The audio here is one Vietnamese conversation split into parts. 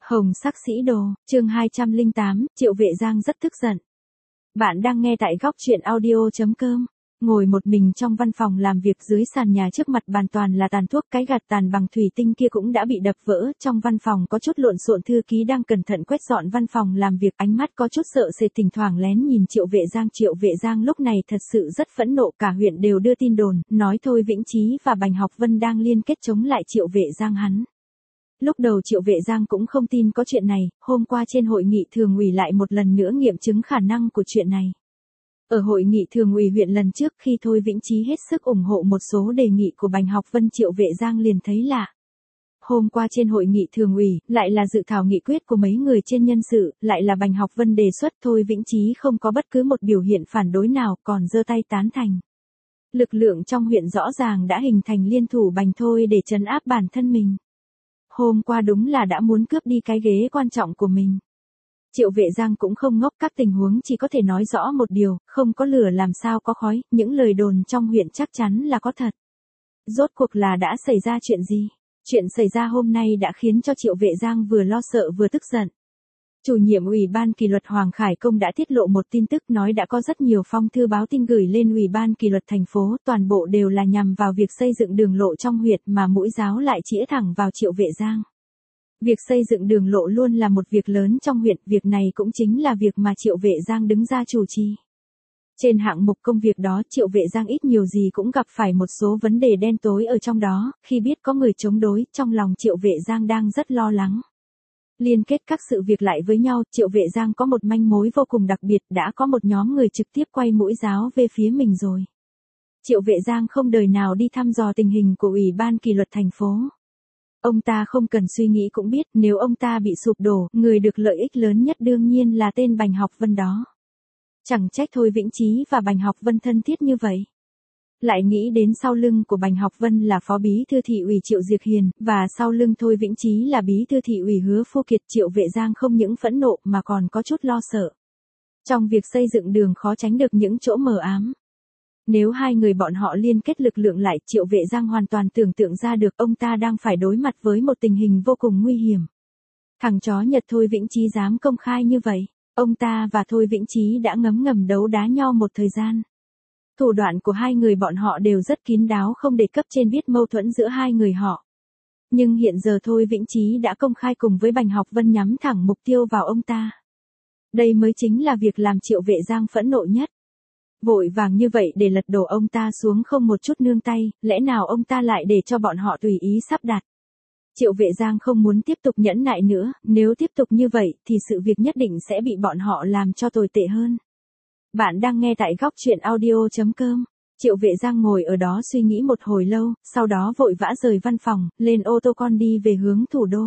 Hồng sắc sĩ đồ, chương 208, Triệu Vệ Giang rất tức giận. Bạn đang nghe tại góc truyện audio.com. Ngồi một mình trong văn phòng làm việc dưới sàn nhà, trước mặt bàn toàn là tàn thuốc, cái gạt tàn bằng thủy tinh kia cũng đã bị đập vỡ. Trong văn phòng có chút lộn xộn, thư ký đang cẩn thận quét dọn văn phòng làm việc, ánh mắt có chút sợ sệt, thỉnh thoảng lén nhìn Triệu Vệ Giang. Triệu Vệ Giang lúc này thật sự rất phẫn nộ, cả huyện đều đưa tin đồn, nói Thôi Vĩnh Chí và Bành Học Vân đang liên kết chống lại Triệu Vệ Giang hắn. Lúc đầu Triệu Vệ Giang cũng không tin có chuyện này, hôm qua trên hội nghị thường ủy lại một lần nữa nghiệm chứng khả năng của chuyện này. Ở hội nghị thường ủy huyện lần trước, khi Thôi Vĩnh Chí hết sức ủng hộ một số đề nghị của Bành Học Vân, Triệu Vệ Giang liền thấy lạ. Hôm qua trên hội nghị thường ủy, lại là dự thảo nghị quyết của mấy người trên nhân sự, lại là Bành Học Vân đề xuất, Thôi Vĩnh Chí không có bất cứ một biểu hiện phản đối nào, còn giơ tay tán thành. Lực lượng trong huyện rõ ràng đã hình thành liên thủ Bành Thôi để trấn áp bản thân mình. Hôm qua đúng là đã muốn cướp đi cái ghế quan trọng của mình. Triệu Vệ Giang cũng không ngốc, các tình huống chỉ có thể nói rõ một điều, không có lửa làm sao có khói, những lời đồn trong huyện chắc chắn là có thật. Rốt cuộc là đã xảy ra chuyện gì? Chuyện xảy ra hôm nay đã khiến cho Triệu Vệ Giang vừa lo sợ vừa tức giận. Chủ nhiệm Ủy ban kỷ luật Hoàng Khải Công đã tiết lộ một tin tức, nói đã có rất nhiều phong thư báo tin gửi lên Ủy ban kỷ luật thành phố, toàn bộ đều là nhằm vào việc xây dựng đường lộ trong huyện, mà mũi giáo lại chĩa thẳng vào Triệu Vệ Giang. Việc xây dựng đường lộ luôn là một việc lớn trong huyện, việc này cũng chính là việc mà Triệu Vệ Giang đứng ra chủ trì. Trên hạng mục công việc đó, Triệu Vệ Giang ít nhiều gì cũng gặp phải một số vấn đề đen tối ở trong đó, khi biết có người chống đối, trong lòng Triệu Vệ Giang đang rất lo lắng. Liên kết các sự việc lại với nhau, Triệu Vệ Giang có một manh mối vô cùng đặc biệt, đã có một nhóm người trực tiếp quay mũi giáo về phía mình rồi. Triệu Vệ Giang không đời nào đi thăm dò tình hình của Ủy ban kỷ luật thành phố. Ông ta không cần suy nghĩ cũng biết, nếu ông ta bị sụp đổ, người được lợi ích lớn nhất đương nhiên là tên Bành Học Vân đó. Chẳng trách Thôi Vĩnh Chí và Bành Học Vân thân thiết như vậy. Lại nghĩ đến sau lưng của Bành Học Vân là Phó Bí thư Thị ủy Triệu Diệc Hiền, và sau lưng Thôi Vĩnh Chí là Bí thư Thị ủy Hứa Phu Kiệt, Triệu Vệ Giang không những phẫn nộ mà còn có chút lo sợ. Trong việc xây dựng đường khó tránh được những chỗ mờ ám. Nếu hai người bọn họ liên kết lực lượng lại, Triệu Vệ Giang hoàn toàn tưởng tượng ra được ông ta đang phải đối mặt với một tình hình vô cùng nguy hiểm. Thằng chó Nhật Thôi Vĩnh Chí dám công khai như vậy, ông ta và Thôi Vĩnh Chí đã ngấm ngầm đấu đá nhau một thời gian. Thủ đoạn của hai người bọn họ đều rất kín đáo, không để cấp trên biết mâu thuẫn giữa hai người họ. Nhưng hiện giờ Thôi Vĩnh Chí đã công khai cùng với Bành Học Vân nhắm thẳng mục tiêu vào ông ta. Đây mới chính là việc làm Triệu Vệ Giang phẫn nộ nhất. Vội vàng như vậy để lật đổ ông ta xuống không một chút nương tay, lẽ nào ông ta lại để cho bọn họ tùy ý sắp đặt. Triệu Vệ Giang không muốn tiếp tục nhẫn nại nữa, nếu tiếp tục như vậy thì sự việc nhất định sẽ bị bọn họ làm cho tồi tệ hơn. Bạn đang nghe tại góc truyện audio.com. Triệu Vệ Giang ngồi ở đó suy nghĩ một hồi lâu, sau đó vội vã rời văn phòng, lên ô tô con đi về hướng thủ đô.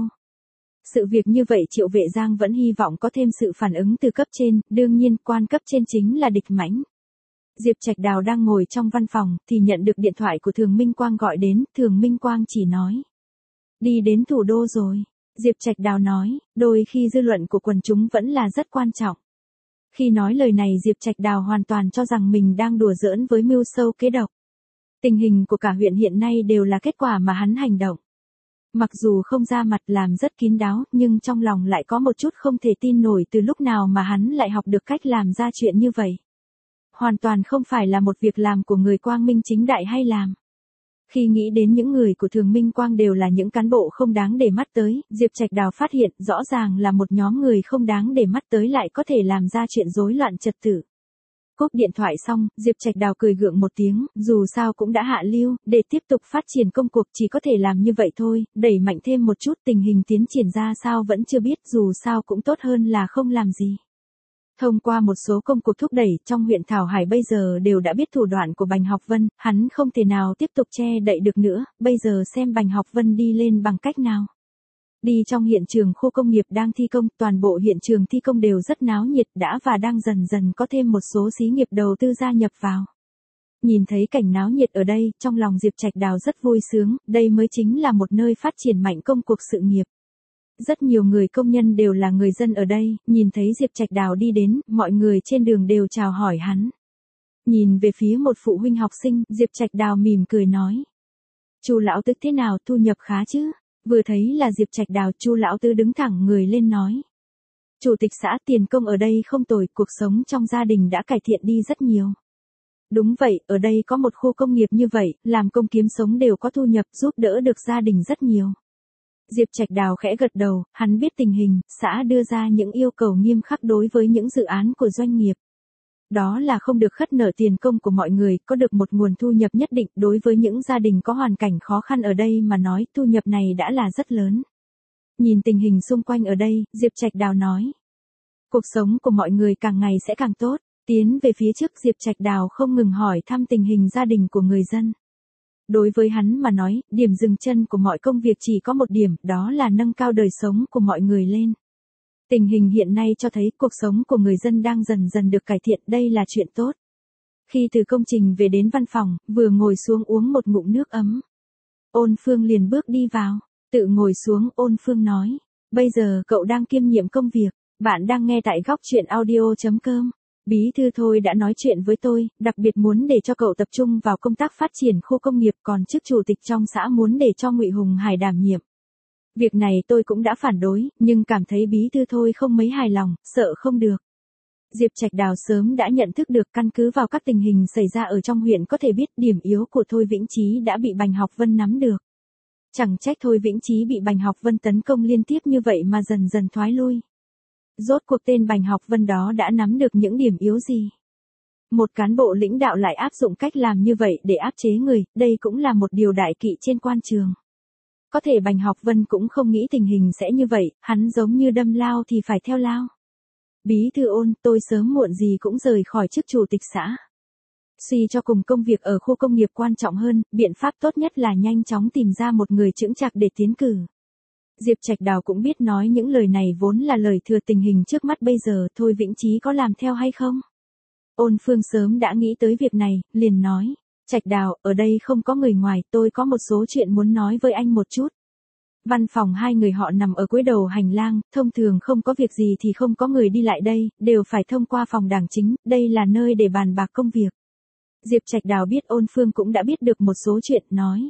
Sự việc như vậy Triệu Vệ Giang vẫn hy vọng có thêm sự phản ứng từ cấp trên, đương nhiên quan cấp trên chính là Địch Mãnh. Diệp Trạch Đào đang ngồi trong văn phòng thì nhận được điện thoại của Thường Minh Quang gọi đến, Thường Minh Quang chỉ nói: đi đến thủ đô rồi. Diệp Trạch Đào nói, đôi khi dư luận của quần chúng vẫn là rất quan trọng. Khi nói lời này, Diệp Trạch Đào hoàn toàn cho rằng mình đang đùa giỡn với mưu sâu kế độc. Tình hình của cả huyện hiện nay đều là kết quả mà hắn hành động. Mặc dù không ra mặt làm rất kín đáo, nhưng trong lòng lại có một chút không thể tin nổi từ lúc nào mà hắn lại học được cách làm ra chuyện như vậy. Hoàn toàn không phải là một việc làm của người quang minh chính đại hay làm. Khi nghĩ đến những người của Thường Minh Quang đều là những cán bộ không đáng để mắt tới, Diệp Trạch Đào phát hiện rõ ràng là một nhóm người không đáng để mắt tới lại có thể làm ra chuyện rối loạn trật tự. Cúp điện thoại xong, Diệp Trạch Đào cười gượng một tiếng, dù sao cũng đã hạ lưu, để tiếp tục phát triển công cuộc chỉ có thể làm như vậy thôi, đẩy mạnh thêm một chút, tình hình tiến triển ra sao vẫn chưa biết, dù sao cũng tốt hơn là không làm gì. Thông qua một số công cuộc thúc đẩy, trong huyện Thảo Hải bây giờ đều đã biết thủ đoạn của Bành Học Vân, hắn không thể nào tiếp tục che đậy được nữa, bây giờ xem Bành Học Vân đi lên bằng cách nào. Đi trong hiện trường khu công nghiệp đang thi công, toàn bộ hiện trường thi công đều rất náo nhiệt, đã và đang dần dần có thêm một số xí nghiệp đầu tư gia nhập vào. Nhìn thấy cảnh náo nhiệt ở đây, trong lòng Diệp Trạch Đào rất vui sướng, đây mới chính là một nơi phát triển mạnh công cuộc sự nghiệp. Rất nhiều người công nhân đều là người dân ở đây, nhìn thấy Diệp Trạch Đào đi đến, mọi người trên đường đều chào hỏi hắn. Nhìn về phía một phụ huynh học sinh, Diệp Trạch Đào mỉm cười nói: Chu lão Tức thế nào, thu nhập khá chứ? Vừa thấy là Diệp Trạch Đào, Chu lão tứ đứng thẳng người lên nói. Chủ tịch xã, tiền công ở đây không tồi, cuộc sống trong gia đình đã cải thiện đi rất nhiều. Đúng vậy, ở đây có một khu công nghiệp như vậy, làm công kiếm sống đều có thu nhập, giúp đỡ được gia đình rất nhiều. Diệp Trạch Đào khẽ gật đầu, hắn biết tình hình, xã đưa ra những yêu cầu nghiêm khắc đối với những dự án của doanh nghiệp. Đó là không được khất nợ tiền công của mọi người, có được một nguồn thu nhập nhất định. Đối với những gia đình có hoàn cảnh khó khăn ở đây mà nói, thu nhập này đã là rất lớn. Nhìn tình hình xung quanh ở đây, Diệp Trạch Đào nói. Cuộc sống của mọi người càng ngày sẽ càng tốt. Tiến về phía trước, Diệp Trạch Đào không ngừng hỏi thăm tình hình gia đình của người dân. Đối với hắn mà nói, điểm dừng chân của mọi công việc chỉ có một điểm, đó là nâng cao đời sống của mọi người lên. Tình hình hiện nay cho thấy cuộc sống của người dân đang dần dần được cải thiện, đây là chuyện tốt. Khi từ công trình về đến văn phòng, vừa ngồi xuống uống một ngụm nước ấm. Ôn Phương liền bước đi vào, tự ngồi xuống. Ôn Phương nói, bây giờ cậu đang kiêm nhiệm công việc, bạn đang nghe tại góc truyện audio.com. Bí thư Thôi đã nói chuyện với tôi, đặc biệt muốn để cho cậu tập trung vào công tác phát triển khu công nghiệp, còn chức chủ tịch trong xã muốn để cho Ngụy Hùng Hải đảm nhiệm. Việc này tôi cũng đã phản đối, nhưng cảm thấy bí thư Thôi không mấy hài lòng, sợ không được. Diệp Trạch Đào sớm đã nhận thức được, căn cứ vào các tình hình xảy ra ở trong huyện có thể biết điểm yếu của Thôi Vĩnh Chí đã bị Bành Học Vân nắm được. Chẳng trách Thôi Vĩnh Chí bị Bành Học Vân tấn công liên tiếp như vậy mà dần dần thoái lui. Rốt cuộc tên Bành Học Vân đó đã nắm được những điểm yếu gì? Một cán bộ lãnh đạo lại áp dụng cách làm như vậy để áp chế người, đây cũng là một điều đại kỵ trên quan trường. Có thể Bành Học Vân cũng không nghĩ tình hình sẽ như vậy, hắn giống như đâm lao thì phải theo lao. Bí thư Ôn, tôi sớm muộn gì cũng rời khỏi chức chủ tịch xã. Suy cho cùng công việc ở khu công nghiệp quan trọng hơn, biện pháp tốt nhất là nhanh chóng tìm ra một người chững chạc để tiến cử. Diệp Trạch Đào cũng biết nói những lời này vốn là lời thừa tình hình trước mắt bây giờ, Thôi Vĩnh Chí có làm theo hay không? Ôn Phương sớm đã nghĩ tới việc này, liền nói, Trạch Đào, ở đây không có người ngoài, tôi có một số chuyện muốn nói với anh một chút. Văn phòng hai người họ nằm ở cuối đầu hành lang, thông thường không có việc gì thì không có người đi lại đây, đều phải thông qua phòng đảng chính, đây là nơi để bàn bạc công việc. Diệp Trạch Đào biết Ôn Phương cũng đã biết được một số chuyện, nói.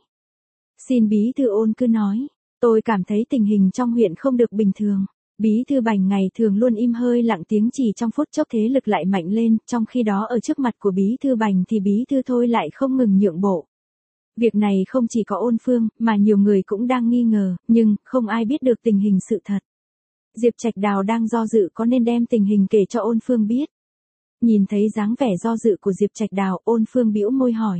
Xin bí thư Ôn cứ nói. Tôi cảm thấy tình hình trong huyện không được bình thường. Bí thư Bành ngày thường luôn im hơi lặng tiếng, chỉ trong phút chốc thế lực lại mạnh lên, trong khi đó ở trước mặt của bí thư Bành thì bí thư Thôi lại không ngừng nhượng bộ. Việc này không chỉ có Ôn Phương, mà nhiều người cũng đang nghi ngờ, nhưng không ai biết được tình hình sự thật. Diệp Trạch Đào đang do dự có nên đem tình hình kể cho Ôn Phương biết. Nhìn thấy dáng vẻ do dự của Diệp Trạch Đào, Ôn Phương bĩu môi hỏi.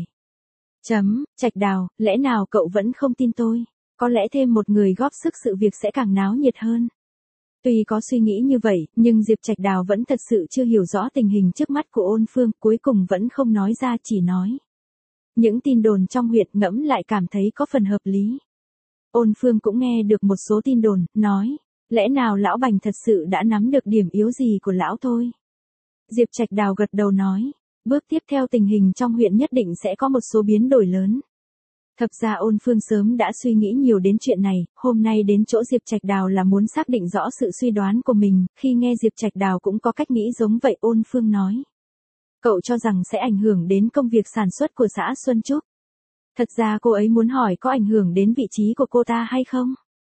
Trạch Đào, lẽ nào cậu vẫn không tin tôi? Có lẽ thêm một người góp sức sự việc sẽ càng náo nhiệt hơn. Tuy có suy nghĩ như vậy, nhưng Diệp Trạch Đào vẫn thật sự chưa hiểu rõ tình hình trước mắt của Ôn Phương, cuối cùng vẫn không nói ra, chỉ nói. Những tin đồn trong huyện ngẫm lại cảm thấy có phần hợp lý. Ôn Phương cũng nghe được một số tin đồn, nói, lẽ nào lão Bành thật sự đã nắm được điểm yếu gì của lão thôi? Diệp Trạch Đào gật đầu nói, bước tiếp theo tình hình trong huyện nhất định sẽ có một số biến đổi lớn. Thật ra Ôn Phương sớm đã suy nghĩ nhiều đến chuyện này, hôm nay đến chỗ Diệp Trạch Đào là muốn xác định rõ sự suy đoán của mình, khi nghe Diệp Trạch Đào cũng có cách nghĩ giống vậy. Ôn Phương nói. Cậu cho rằng sẽ ảnh hưởng đến công việc sản xuất của xã Xuân Trúc. Thật ra cô ấy muốn hỏi có ảnh hưởng đến vị trí của cô ta hay không?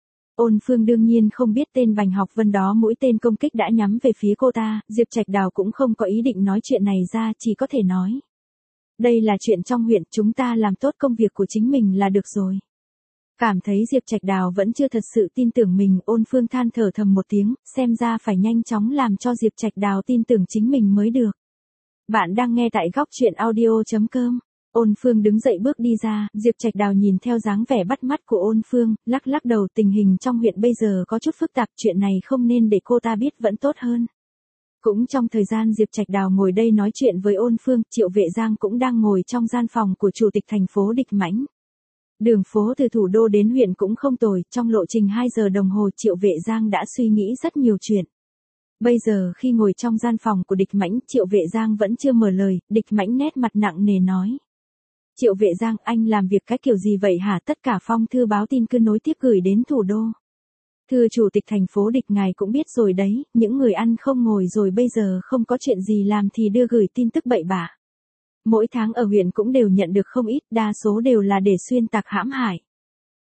Ôn Phương đương nhiên không biết tên Bành Học Vân đó mũi tên công kích đã nhắm về phía cô ta, Diệp Trạch Đào cũng không có ý định nói chuyện này ra, chỉ có thể nói. Đây là chuyện trong huyện, chúng ta làm tốt công việc của chính mình là được rồi. Cảm thấy Diệp Trạch Đào vẫn chưa thật sự tin tưởng mình, Ôn Phương than thở thầm một tiếng, xem ra phải nhanh chóng làm cho Diệp Trạch Đào tin tưởng chính mình mới được. Bạn đang nghe tại góc truyện audio.com. Ôn Phương đứng dậy bước đi ra, Diệp Trạch Đào nhìn theo dáng vẻ bắt mắt của Ôn Phương, lắc lắc đầu, tình hình trong huyện bây giờ có chút phức tạp, chuyện này không nên để cô ta biết vẫn tốt hơn. Cũng trong thời gian Diệp Trạch Đào ngồi đây nói chuyện với Ôn Phương, Triệu Vệ Giang cũng đang ngồi trong gian phòng của chủ tịch thành phố Địch Mãnh. Đường phố từ thủ đô đến huyện cũng không tồi, trong lộ trình 2 giờ đồng hồ Triệu Vệ Giang đã suy nghĩ rất nhiều chuyện. Bây giờ khi ngồi trong gian phòng của Địch Mãnh, Triệu Vệ Giang vẫn chưa mở lời, Địch Mãnh nét mặt nặng nề nói. Triệu Vệ Giang, anh làm việc cái kiểu gì vậy hả? Tất cả phong thư báo tin cứ nối tiếp gửi đến thủ đô. Thưa chủ tịch thành phố Địch, ngài cũng biết rồi đấy, những người ăn không ngồi rồi bây giờ không có chuyện gì làm thì đưa gửi tin tức bậy bạ. Mỗi tháng ở huyện cũng đều nhận được không ít, đa số đều là để xuyên tạc hãm hại.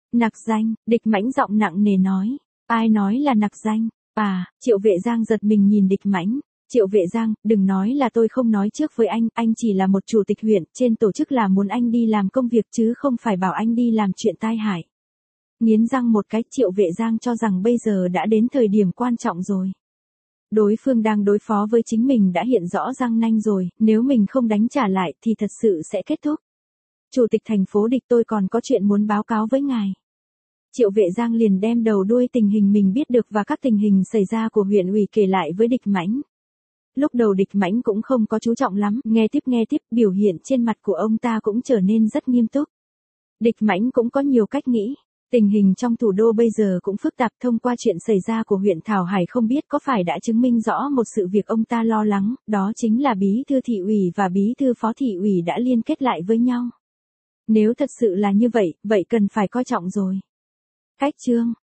Nặc danh, Địch Mãnh giọng nặng nề nói. Ai nói là nặc danh? À, Triệu Vệ Giang giật mình nhìn Địch Mãnh. Triệu Vệ Giang, đừng nói là tôi không nói trước với anh chỉ là một chủ tịch huyện, trên tổ chức là muốn anh đi làm công việc chứ không phải bảo anh đi làm chuyện tai hại. Nghiến răng một cái, Triệu Vệ Giang cho rằng bây giờ đã đến thời điểm quan trọng rồi. Đối phương đang đối phó với chính mình đã hiện rõ răng nanh rồi, nếu mình không đánh trả lại thì thật sự sẽ kết thúc. Chủ tịch thành phố Địch, tôi còn có chuyện muốn báo cáo với ngài. Triệu Vệ Giang liền đem đầu đuôi tình hình mình biết được và các tình hình xảy ra của huyện ủy kể lại với Địch Mãnh. Lúc đầu Địch Mãnh cũng không có chú trọng lắm, nghe tiếp, biểu hiện trên mặt của ông ta cũng trở nên rất nghiêm túc. Địch Mãnh cũng có nhiều cách nghĩ. Tình hình trong thủ đô bây giờ cũng phức tạp, thông qua chuyện xảy ra của huyện Thảo Hải không biết có phải đã chứng minh rõ một sự việc ông ta lo lắng, đó chính là bí thư thị ủy và bí thư phó thị ủy đã liên kết lại với nhau. Nếu thật sự là như vậy, vậy cần phải coi trọng rồi. Cách chương